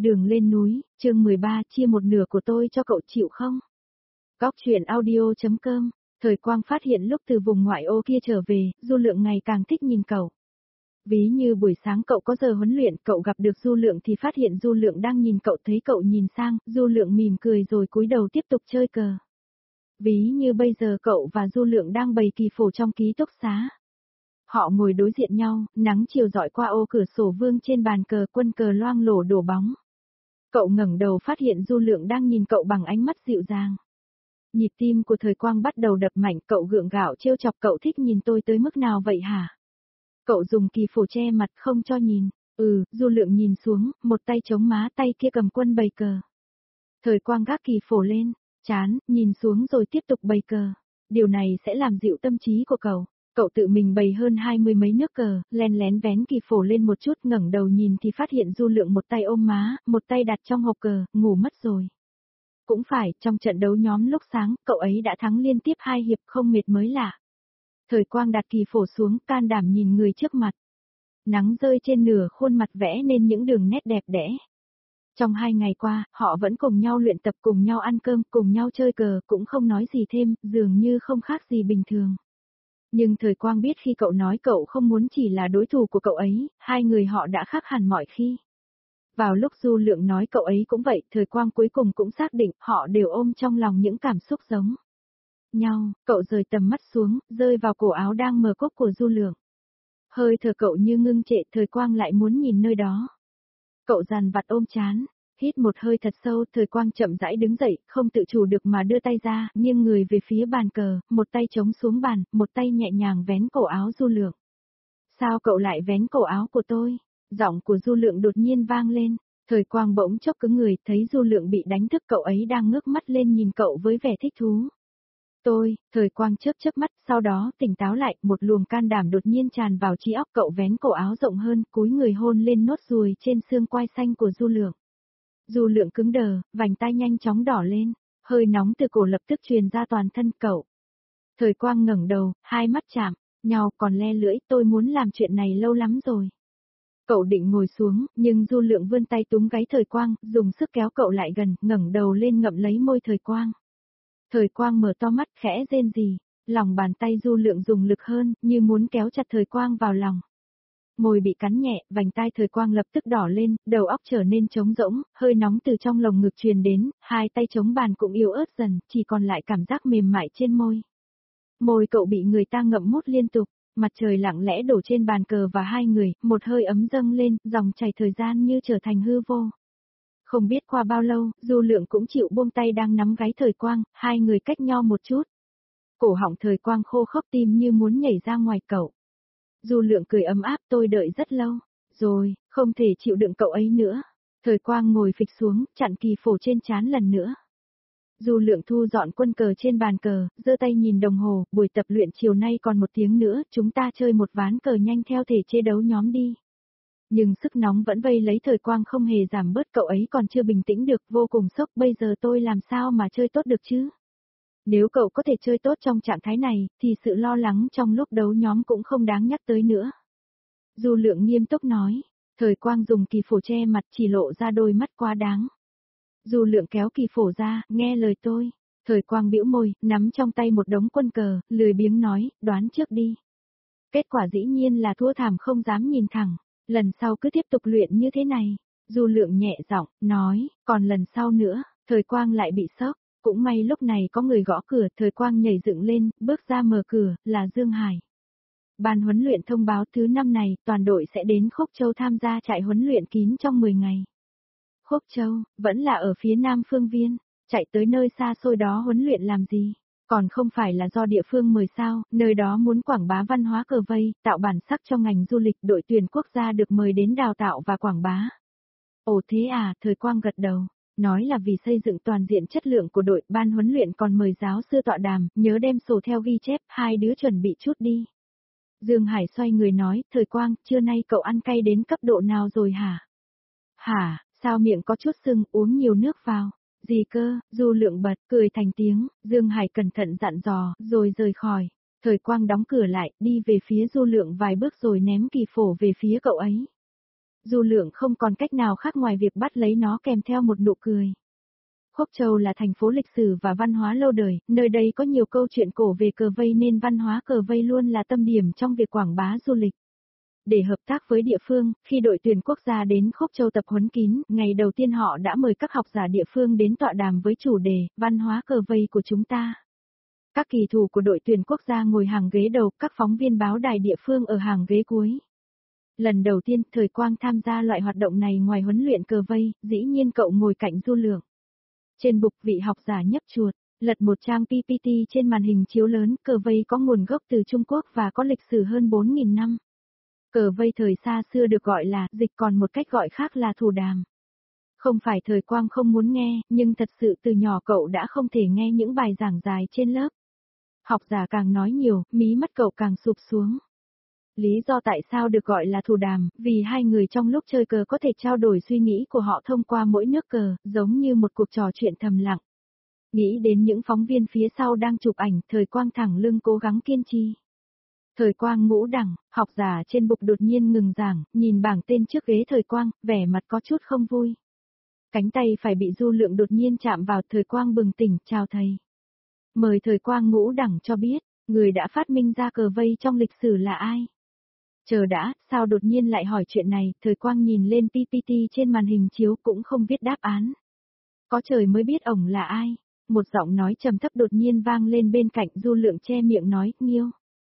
Đường lên núi, chương 13, chia một nửa của tôi cho cậu chịu không? Góc truyện audio.com. Thời Quang phát hiện lúc từ vùng ngoại ô kia trở về, Du Lượng ngày càng thích nhìn cậu. Ví như buổi sáng cậu có giờ huấn luyện, cậu gặp được Du Lượng thì phát hiện Du Lượng đang nhìn cậu, thấy cậu nhìn sang, Du Lượng mỉm cười rồi cúi đầu tiếp tục chơi cờ. Ví như bây giờ cậu và Du Lượng đang bày kỳ phổ trong ký túc xá. Họ ngồi đối diện nhau, nắng chiều rọi qua ô cửa sổ vương trên bàn cờ, quân cờ loang lổ đổ bóng. Cậu ngẩng đầu phát hiện Du Lượng đang nhìn cậu bằng ánh mắt dịu dàng. Nhịp tim của Thời Quang bắt đầu đập mạnh, cậu gượng gạo trêu chọc, cậu thích nhìn tôi tới mức nào vậy hả? Cậu dùng kỳ phổ che mặt không cho nhìn. Du Lượng nhìn xuống, một tay chống má, tay kia cầm quân bày cờ. Thời Quang gác kỳ phổ lên, chán, nhìn xuống rồi tiếp tục bày cờ. Điều này sẽ làm dịu tâm trí của cậu. Cậu tự mình bày hơn 20 mấy nước cờ, len lén vén kỳ phổ lên một chút, ngẩng đầu nhìn thì phát hiện Du Lượng một tay ôm má, một tay đặt trong hộp cờ, ngủ mất rồi. Cũng phải, trong trận đấu nhóm lúc sáng, cậu ấy đã thắng liên tiếp 2 hiệp, không mệt mới lạ. Thời Quang đặt kỳ phổ xuống, can đảm nhìn người trước mặt. Nắng rơi trên nửa khuôn mặt vẽ nên những đường nét đẹp đẽ. Trong 2 ngày qua, họ vẫn cùng nhau luyện tập, cùng nhau ăn cơm, cùng nhau chơi cờ, cũng không nói gì thêm, dường như không khác gì bình thường. Nhưng Thời Quang biết khi cậu nói cậu không muốn chỉ là đối thủ của cậu ấy, hai người họ đã khác hẳn mọi khi. Vào lúc Du Lượng nói cậu ấy cũng vậy, Thời Quang cuối cùng cũng xác định họ đều ôm trong lòng những cảm xúc giống nhau. Cậu rời tầm mắt xuống, rơi vào cổ áo đang mở cúc của Du Lượng. Hơi thở cậu như ngưng trệ, Thời Quang lại muốn nhìn nơi đó. Cậu dằn vặt ôm chán, hít một hơi thật sâu, Thời Quang chậm rãi đứng dậy, không tự chủ được mà đưa tay ra, nghiêng người về phía bàn cờ, một tay chống xuống bàn, một tay nhẹ nhàng vén cổ áo Du Lượng. Sao cậu lại vén cổ áo của tôi? Giọng của Du Lượng đột nhiên vang lên. Thời Quang bỗng chốc cứng người, thấy Du Lượng bị đánh thức, cậu ấy đang ngước mắt lên nhìn cậu với vẻ thích thú. Thời Quang chớp mắt, sau đó tỉnh táo lại, một luồng can đảm đột nhiên tràn vào trí óc, cậu vén cổ áo rộng hơn, cúi người hôn lên nốt ruồi trên xương quai xanh của Du Lượng. Du Lượng cứng đờ, vành tai nhanh chóng đỏ lên, hơi nóng từ cổ lập tức truyền ra toàn thân cậu. Thời Quang ngẩng đầu, hai mắt chạm nhau, còn le lưỡi, tôi muốn làm chuyện này lâu lắm rồi. Cậu định ngồi xuống, nhưng Du Lượng vươn tay túm gáy Thời Quang, dùng sức kéo cậu lại gần, ngẩng đầu lên ngậm lấy môi Thời Quang. Thời Quang mở to mắt, khẽ rên rỉ, lòng bàn tay Du Lượng dùng lực hơn, như muốn kéo chặt Thời Quang vào lòng. Môi bị cắn nhẹ, vành tai Thời Quang lập tức đỏ lên, đầu óc trở nên trống rỗng, hơi nóng từ trong lồng ngực truyền đến, hai tay chống bàn cũng yếu ớt dần, chỉ còn lại cảm giác mềm mại trên môi. Môi cậu bị người ta ngậm mút liên tục, mặt trời lặng lẽ đổ trên bàn cờ và hai người, một hơi ấm dâng lên, dòng chảy thời gian như trở thành hư vô. Không biết qua bao lâu, Du Lượng cũng chịu buông tay đang nắm gáy Thời Quang, hai người cách nhau một chút. Cổ họng Thời Quang khô khốc, tim như muốn nhảy ra ngoài cậu. Du Lượng cười ấm áp, tôi đợi rất lâu, rồi, không thể chịu đựng cậu ấy nữa. Thời Quang ngồi phịch xuống, chặn kỳ phổ trên trán lần nữa. Du Lượng thu dọn quân cờ trên bàn cờ, giơ tay nhìn đồng hồ, buổi tập luyện chiều nay còn 1 tiếng nữa, chúng ta chơi một ván cờ nhanh theo thể chế đấu nhóm đi. Nhưng sức nóng vẫn vây lấy Thời Quang không hề giảm bớt, cậu ấy còn chưa bình tĩnh được, vô cùng sốc, bây giờ tôi làm sao mà chơi tốt được chứ? Nếu cậu có thể chơi tốt trong trạng thái này, thì sự lo lắng trong lúc đấu nhóm cũng không đáng nhắc tới nữa. Du Lượng nghiêm túc nói, Thời Quang dùng kỳ phổ che mặt, chỉ lộ ra đôi mắt quá đáng. Du Lượng kéo kỳ phổ ra, nghe lời tôi. Thời Quang bĩu môi, nắm trong tay một đống quân cờ, lười biếng nói, đoán trước đi. Kết quả dĩ nhiên là thua thảm, không dám nhìn thẳng. Lần sau cứ tiếp tục luyện như thế này. Du Lượng nhẹ giọng, nói, còn lần sau nữa. Thời Quang lại bị sốc. Cũng may lúc này có người gõ cửa, Thời Quang nhảy dựng lên, bước ra mở cửa, là Dương Hải. Ban huấn luyện thông báo thứ 5 này, toàn đội sẽ đến Khúc Châu tham gia trại huấn luyện kín trong 10 ngày. Khúc Châu, vẫn là ở phía Nam Phương Viên, chạy tới nơi xa xôi đó huấn luyện làm gì? Còn không phải là do địa phương mời sao, nơi đó muốn quảng bá văn hóa cờ vây, tạo bản sắc cho ngành du lịch, đội tuyển quốc gia được mời đến đào tạo và quảng bá. Ồ thế à, Thời Quang gật đầu, nói là vì xây dựng toàn diện chất lượng của đội, ban huấn luyện còn mời giáo sư tọa đàm, nhớ đem sổ theo ghi chép, hai đứa chuẩn bị chút đi. Dương Hải xoay người nói, Thời Quang, trưa nay cậu ăn cay đến cấp độ nào rồi hả? Hả, sao miệng có chút sưng, uống nhiều nước vào. Gì cơ, Du Lượng bật, cười thành tiếng, Dương Hải cẩn thận dặn dò, rồi rời khỏi. Thời Quang đóng cửa lại, đi về phía Du Lượng vài bước rồi ném kỳ phổ về phía cậu ấy. Du Lượng không còn cách nào khác ngoài việc bắt lấy nó kèm theo một nụ cười. Khúc Châu là thành phố lịch sử và văn hóa lâu đời, nơi đây có nhiều câu chuyện cổ về cờ vây nên văn hóa cờ vây luôn là tâm điểm trong việc quảng bá du lịch. Để hợp tác với địa phương, khi đội tuyển quốc gia đến Khúc Châu tập huấn kín, ngày đầu tiên họ đã mời các học giả địa phương đến tọa đàm với chủ đề, văn hóa cờ vây của chúng ta. Các kỳ thủ của đội tuyển quốc gia ngồi hàng ghế đầu, các phóng viên báo đài địa phương ở hàng ghế cuối. Lần đầu tiên, Thời Quang tham gia loại hoạt động này ngoài huấn luyện cờ vây, dĩ nhiên cậu ngồi cạnh Du Lượng. Trên bục vị học giả nhấp chuột, lật một trang PPT trên màn hình chiếu lớn, cờ vây có nguồn gốc từ Trung Quốc và có lịch sử hơn 4.000 năm. Cờ vây thời xa xưa được gọi là dịch, còn một cách gọi khác là thủ đàm. Không phải Thời Quang không muốn nghe, nhưng thật sự từ nhỏ cậu đã không thể nghe những bài giảng dài trên lớp. Học giả càng nói nhiều, mí mắt cậu càng sụp xuống. Lý do tại sao được gọi là thủ đàm, vì hai người trong lúc chơi cờ có thể trao đổi suy nghĩ của họ thông qua mỗi nước cờ, giống như một cuộc trò chuyện thầm lặng. Nghĩ đến những phóng viên phía sau đang chụp ảnh, Thời Quang thẳng lưng cố gắng kiên trì. Thời Quang ngũ đẳng, học giả trên bục đột nhiên ngừng giảng, nhìn bảng tên trước ghế Thời Quang, vẻ mặt có chút không vui. Cánh tay phải bị Du Lượng đột nhiên chạm vào, Thời Quang bừng tỉnh, chào thầy. Mời Thời Quang ngũ đẳng cho biết, người đã phát minh ra cờ vây trong lịch sử là ai? Chờ đã, sao đột nhiên lại hỏi chuyện này, Thời Quang nhìn lên PPT trên màn hình chiếu cũng không viết đáp án. Có trời mới biết ổng là ai. Một giọng nói trầm thấp đột nhiên vang lên bên cạnh, Du Lượng che miệng nói, Nghiêu.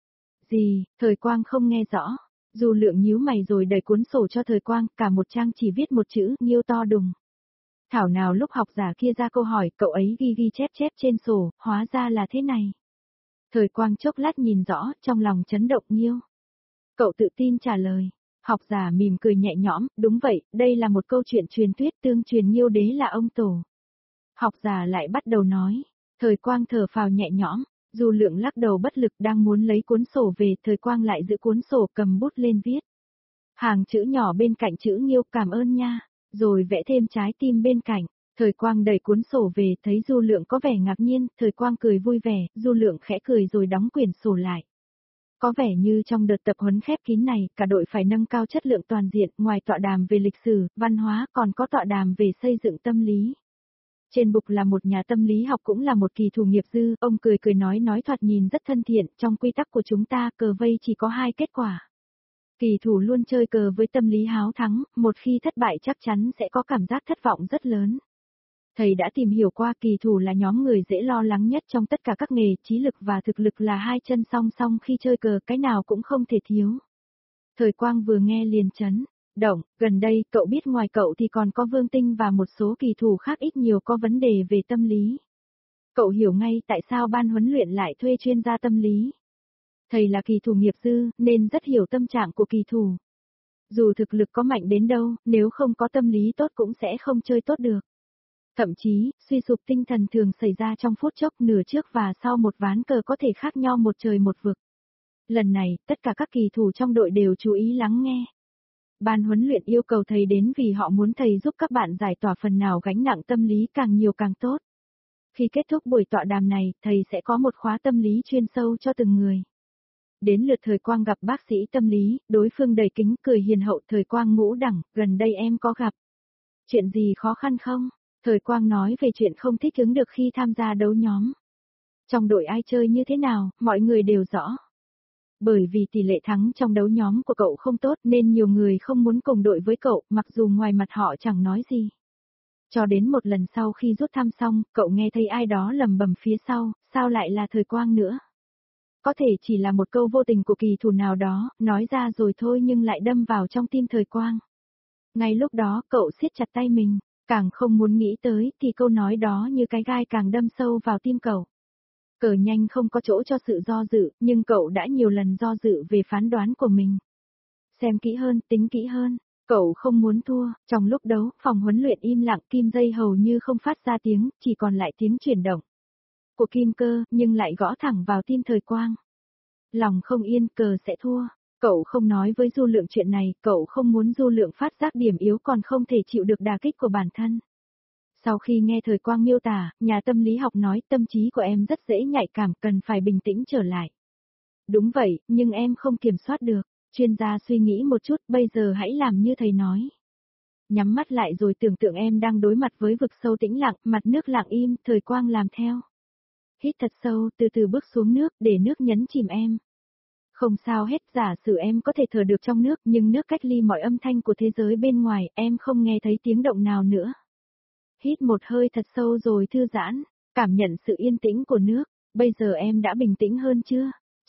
Gì, Thời Quang không nghe rõ. Du Lượng nhíu mày rồi đẩy cuốn sổ cho Thời Quang, cả một trang chỉ viết một chữ, Nghiêu to đùng. Thảo nào lúc học giả kia ra câu hỏi, cậu ấy ghi chép trên sổ, hóa ra là thế này. Thời Quang chốc lát nhìn rõ, trong lòng chấn động, Nghiêu. Cậu tự tin trả lời. Học giả mỉm cười nhẹ nhõm, đúng vậy, đây là một câu chuyện truyền thuyết, tương truyền Nghiêu đế là ông tổ. Học giả lại bắt đầu nói. Thời Quang thở phào nhẹ nhõm. Du Lượng lắc đầu bất lực đang muốn lấy cuốn sổ về, Thời Quang lại giữ cuốn sổ cầm bút lên viết. Hàng chữ nhỏ bên cạnh chữ Nghiêu, cảm ơn nha, rồi vẽ thêm trái tim bên cạnh. Thời Quang đẩy cuốn sổ về, thấy Du Lượng có vẻ ngạc nhiên, Thời Quang cười vui vẻ, Du Lượng khẽ cười rồi đóng quyển sổ lại. Có vẻ như trong đợt tập huấn khép kín này, cả đội phải nâng cao chất lượng toàn diện, ngoài tọa đàm về lịch sử, văn hóa còn có tọa đàm về xây dựng tâm lý. Trên bục là một nhà tâm lý học cũng là một kỳ thủ nghiệp dư, ông cười nói thoạt nhìn rất thân thiện, trong quy tắc của chúng ta cờ vây chỉ có 2 kết quả. Kỳ thủ luôn chơi cờ với tâm lý háo thắng, một khi thất bại chắc chắn sẽ có cảm giác thất vọng rất lớn. Thầy đã tìm hiểu qua, kỳ thủ là nhóm người dễ lo lắng nhất trong tất cả các nghề, trí lực và thực lực là hai chân song song khi chơi cờ, cái nào cũng không thể thiếu. Thời Quang vừa nghe liền chấn động, gần đây cậu biết ngoài cậu thì còn có Vương Tinh và một số kỳ thủ khác ít nhiều có vấn đề về tâm lý. Cậu hiểu ngay tại sao ban huấn luyện lại thuê chuyên gia tâm lý. Thầy là kỳ thủ nghiệp dư, nên rất hiểu tâm trạng của kỳ thủ. Dù thực lực có mạnh đến đâu, nếu không có tâm lý tốt cũng sẽ không chơi tốt được. Thậm chí, suy sụp tinh thần thường xảy ra trong phút chốc, nửa trước và sau một ván cờ có thể khác nhau một trời một vực. Lần này, tất cả các kỳ thủ trong đội đều chú ý lắng nghe. Ban huấn luyện yêu cầu thầy đến vì họ muốn thầy giúp các bạn giải tỏa phần nào gánh nặng tâm lý, càng nhiều càng tốt. Khi kết thúc buổi tọa đàm này, thầy sẽ có một khóa tâm lý chuyên sâu cho từng người. Đến lượt Thời Quang gặp bác sĩ tâm lý, đối phương đầy kính cười hiền hậu. Thời Quang ngũ đẳng, gần đây em có gặp chuyện gì khó khăn không? Thời Quang nói về chuyện không thích ứng được khi tham gia đấu nhóm. Trong đội ai chơi như thế nào, mọi người đều rõ. Bởi vì tỷ lệ thắng trong đấu nhóm của cậu không tốt nên nhiều người không muốn cùng đội với cậu, mặc dù ngoài mặt họ chẳng nói gì. Cho đến một lần sau khi rút thăm xong, cậu nghe thấy ai đó lầm bầm phía sau, sao lại là Thời Quang nữa? Có thể chỉ là một câu vô tình của kỳ thủ nào đó, nói ra rồi thôi nhưng lại đâm vào trong tim Thời Quang. Ngay lúc đó cậu siết chặt tay mình, càng không muốn nghĩ tới thì câu nói đó như cái gai càng đâm sâu vào tim cậu. Cờ nhanh không có chỗ cho sự do dự, nhưng cậu đã nhiều lần do dự về phán đoán của mình. Xem kỹ hơn, tính kỹ hơn, cậu không muốn thua. Trong lúc đấu, phòng huấn luyện im lặng, kim dây hầu như không phát ra tiếng, chỉ còn lại tiếng chuyển động của kim cơ, nhưng lại gõ thẳng vào tim Thời Quang. Lòng không yên, cờ sẽ thua. Cậu không nói với Du Lượng chuyện này, cậu không muốn Du Lượng phát giác điểm yếu còn không thể chịu được đả kích của bản thân. Sau khi nghe Thời Quang miêu tả, nhà tâm lý học nói tâm trí của em rất dễ nhạy cảm, cần phải bình tĩnh trở lại. Đúng vậy, nhưng em không kiểm soát được. Chuyên gia suy nghĩ một chút, bây giờ hãy làm như thầy nói. Nhắm mắt lại rồi tưởng tượng em đang đối mặt với vực sâu tĩnh lặng, mặt nước lặng im, Thời Quang làm theo. Hít thật sâu, từ từ bước xuống nước, để nước nhấn chìm em. Không sao hết, giả sử em có thể thở được trong nước, nhưng nước cách ly mọi âm thanh của thế giới bên ngoài, em không nghe thấy tiếng động nào nữa. Hít một hơi thật sâu rồi thư giãn, cảm nhận sự yên tĩnh của nước. Bây giờ em đã bình tĩnh hơn chưa?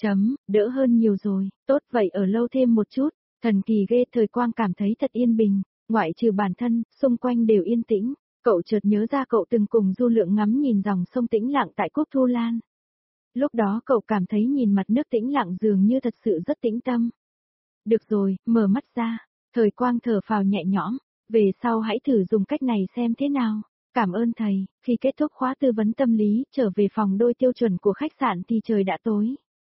Đỡ hơn nhiều rồi, tốt vậy ở lâu thêm một chút. Thần kỳ ghê, Thời Quang cảm thấy thật yên bình, ngoại trừ bản thân, xung quanh đều yên tĩnh. Cậu chợt nhớ ra cậu từng cùng Du Lượng ngắm nhìn dòng sông tĩnh lặng tại Cúc Thu Lan. Lúc đó cậu cảm thấy nhìn mặt nước tĩnh lặng dường như thật sự rất tĩnh tâm. Được rồi, mở mắt ra. Thời Quang thở phào nhẹ nhõm. Về sau hãy thử dùng cách này xem thế nào. Cảm ơn thầy. Khi kết thúc khóa tư vấn tâm lý, trở về phòng đôi tiêu chuẩn của khách sạn thì trời đã tối.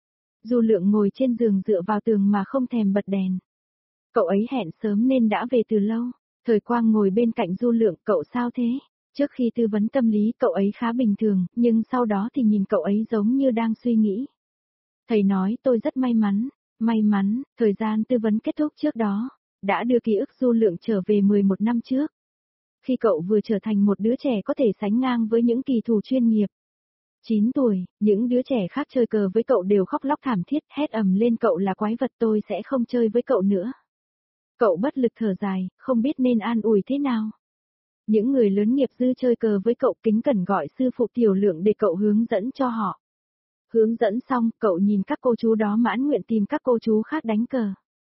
Du Lượng ngồi trên giường dựa vào tường mà không thèm bật đèn. Cậu ấy hẹn sớm nên đã về từ lâu. Thời Quang ngồi bên cạnh Du Lượng, cậu sao thế? Trước khi tư vấn tâm lý cậu ấy khá bình thường, nhưng sau đó thì nhìn cậu ấy giống như đang suy nghĩ. Thầy nói tôi rất may mắn, thời gian tư vấn kết thúc trước đó, đã đưa ký ức Du Lượng trở về 11 năm trước. Khi cậu vừa trở thành một đứa trẻ có thể sánh ngang với những kỳ thủ chuyên nghiệp. 9 tuổi, những đứa trẻ khác chơi cờ với cậu đều khóc lóc thảm thiết, hét ầm lên cậu là quái vật, tôi sẽ không chơi với cậu nữa. Cậu bất lực thở dài, không biết nên an ủi thế nào. Những người lớn nghiệp dư chơi cờ với cậu kính cẩn gọi sư phụ Tiểu Lượng để cậu hướng dẫn cho họ. Hướng dẫn xong, cậu nhìn các cô chú đó mãn nguyện tìm các cô chú khác đánh cờ.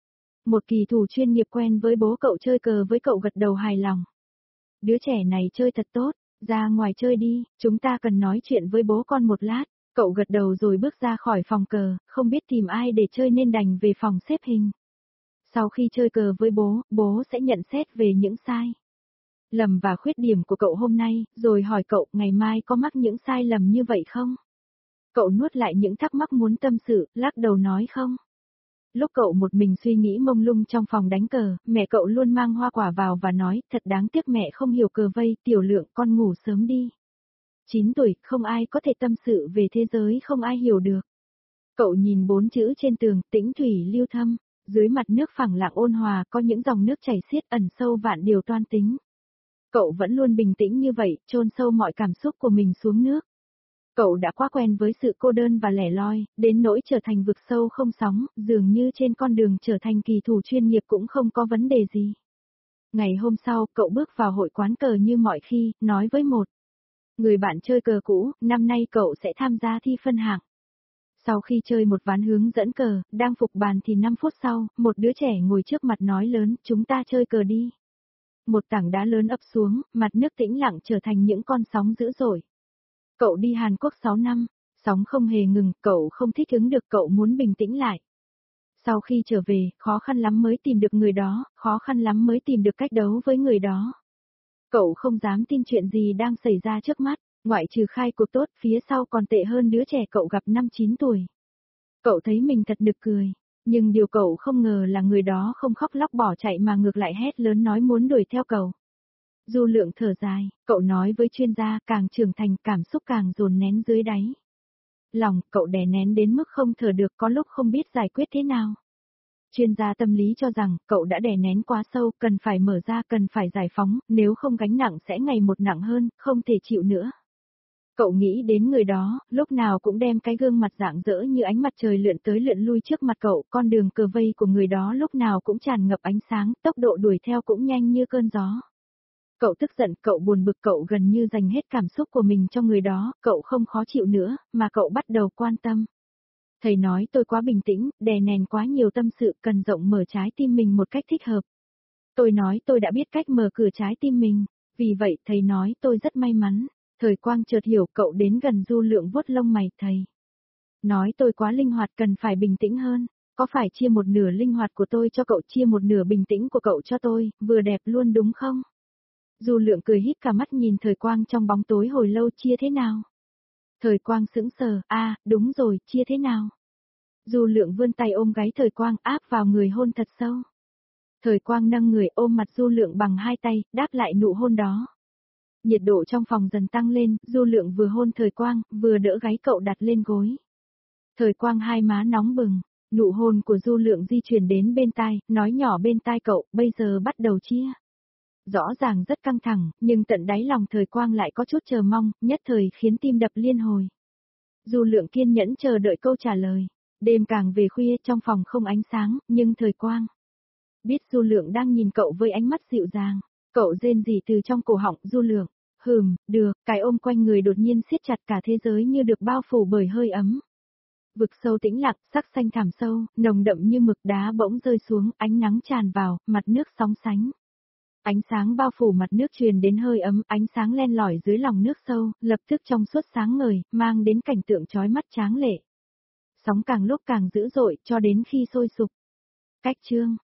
Một kỳ thủ chuyên nghiệp quen với bố cậu chơi cờ với cậu gật đầu hài lòng. Đứa trẻ này chơi thật tốt, ra ngoài chơi đi, chúng ta cần nói chuyện với bố con một lát. Cậu gật đầu rồi bước ra khỏi phòng cờ, không biết tìm ai để chơi nên đành về phòng xếp hình. Sau khi chơi cờ với bố sẽ nhận xét về những sai lầm và khuyết điểm của cậu hôm nay, rồi hỏi cậu ngày mai có mắc những sai lầm như vậy không? Cậu nuốt lại những thắc mắc muốn tâm sự, lắc đầu nói không. Lúc cậu một mình suy nghĩ mông lung trong phòng đánh cờ, mẹ cậu luôn mang hoa quả vào và nói, thật đáng tiếc mẹ không hiểu cờ vây, Tiểu Lượng con ngủ sớm đi. 9 tuổi, không ai có thể tâm sự về thế giới không ai hiểu được. Cậu nhìn 4 chữ trên tường, tĩnh thủy lưu thâm, dưới mặt nước phẳng lặng ôn hòa có những dòng nước chảy xiết ẩn sâu vạn điều toan tính. Cậu vẫn luôn bình tĩnh như vậy, chôn sâu mọi cảm xúc của mình xuống nước. Cậu đã quá quen với sự cô đơn và lẻ loi, đến nỗi trở thành vực sâu không sóng, dường như trên con đường trở thành kỳ thủ chuyên nghiệp cũng không có vấn đề gì. Ngày hôm sau, cậu bước vào hội quán cờ như mọi khi, nói với một người bạn chơi cờ cũ, năm nay cậu sẽ tham gia thi phân hạng. Sau khi chơi một ván hướng dẫn cờ, đang phục bàn thì 5 phút sau, một đứa trẻ ngồi trước mặt nói lớn, chúng ta chơi cờ đi. Một tảng đá lớn ập xuống, mặt nước tĩnh lặng trở thành những con sóng dữ dội. Cậu đi Hàn Quốc 6 năm, sóng không hề ngừng, cậu không thích ứng được, cậu muốn bình tĩnh lại. Sau khi trở về, khó khăn lắm mới tìm được người đó, khó khăn lắm mới tìm được cách đấu với người đó. Cậu không dám tin chuyện gì đang xảy ra trước mắt, ngoại trừ khai cuộc tốt, phía sau còn tệ hơn đứa trẻ cậu gặp năm 9 tuổi. Cậu thấy mình thật nực cười, nhưng điều cậu không ngờ là người đó không khóc lóc bỏ chạy mà ngược lại hét lớn nói muốn đuổi theo cậu. Du Lượng thở dài, cậu nói với chuyên gia càng trưởng thành cảm xúc càng dồn nén dưới đáy. Lòng cậu đè nén đến mức không thở được có lúc không biết giải quyết thế nào. Chuyên gia tâm lý cho rằng cậu đã đè nén quá sâu, cần phải mở ra, cần phải giải phóng, nếu không gánh nặng sẽ ngày một nặng hơn, không thể chịu nữa. Cậu nghĩ đến người đó, lúc nào cũng đem cái gương mặt rạng rỡ như ánh mặt trời lượn tới lượn lui trước mặt cậu, con đường cờ vây của người đó lúc nào cũng tràn ngập ánh sáng, tốc độ đuổi theo cũng nhanh như cơn gió. Cậu tức giận, cậu buồn bực, cậu gần như dành hết cảm xúc của mình cho người đó, cậu không khó chịu nữa, mà cậu bắt đầu quan tâm. Thầy nói tôi quá bình tĩnh, đè nén quá nhiều tâm sự, cần rộng mở trái tim mình một cách thích hợp. Tôi nói tôi đã biết cách mở cửa trái tim mình, vì vậy thầy nói tôi rất may mắn. Thời Quang chợt hiểu, cậu đến gần Du Lượng vuốt lông mày, thầy nói tôi quá linh hoạt, cần phải bình tĩnh hơn, có phải chia một nửa linh hoạt của tôi cho cậu, chia một nửa bình tĩnh của cậu cho tôi, vừa đẹp luôn đúng không? Du Lượng cười híp cả mắt nhìn Thời Quang trong bóng tối hồi lâu, chia thế nào? Thời Quang sững sờ, đúng rồi, chia thế nào? Du Lượng vươn tay ôm gáy Thời Quang áp vào người hôn thật sâu. Thời Quang nâng người ôm mặt Du Lượng bằng hai tay, đáp lại nụ hôn đó. Nhiệt độ trong phòng dần tăng lên, Du Lượng vừa hôn Thời Quang, vừa đỡ gáy cậu đặt lên gối. Thời Quang hai má nóng bừng, Nụ hôn của Du Lượng di chuyển đến bên tai, nói nhỏ bên tai cậu, bây giờ bắt đầu chia. Rõ ràng rất căng thẳng, nhưng tận đáy lòng Thời Quang lại có chút chờ mong, nhất thời khiến tim đập liên hồi. Du Lượng kiên nhẫn chờ đợi câu trả lời. Đêm càng về khuya trong phòng không ánh sáng, nhưng Thời Quang biết Du Lượng đang nhìn cậu với ánh mắt dịu dàng. Cậu rên rỉ từ trong cổ họng. Du Lượng, được, cái ôm quanh người đột nhiên siết chặt, cả thế giới như được bao phủ bởi hơi ấm. Vực sâu tĩnh lặng, sắc xanh thẳm sâu, nồng đậm như mực, đá bỗng rơi xuống, ánh nắng tràn vào, mặt nước sóng sánh. Ánh sáng bao phủ mặt nước truyền đến hơi ấm, ánh sáng len lỏi dưới lòng nước sâu, lập tức trong suốt sáng ngời, mang đến cảnh tượng chói mắt tráng lệ. Sóng càng lúc càng dữ dội, cho đến khi sôi sục. Cách chương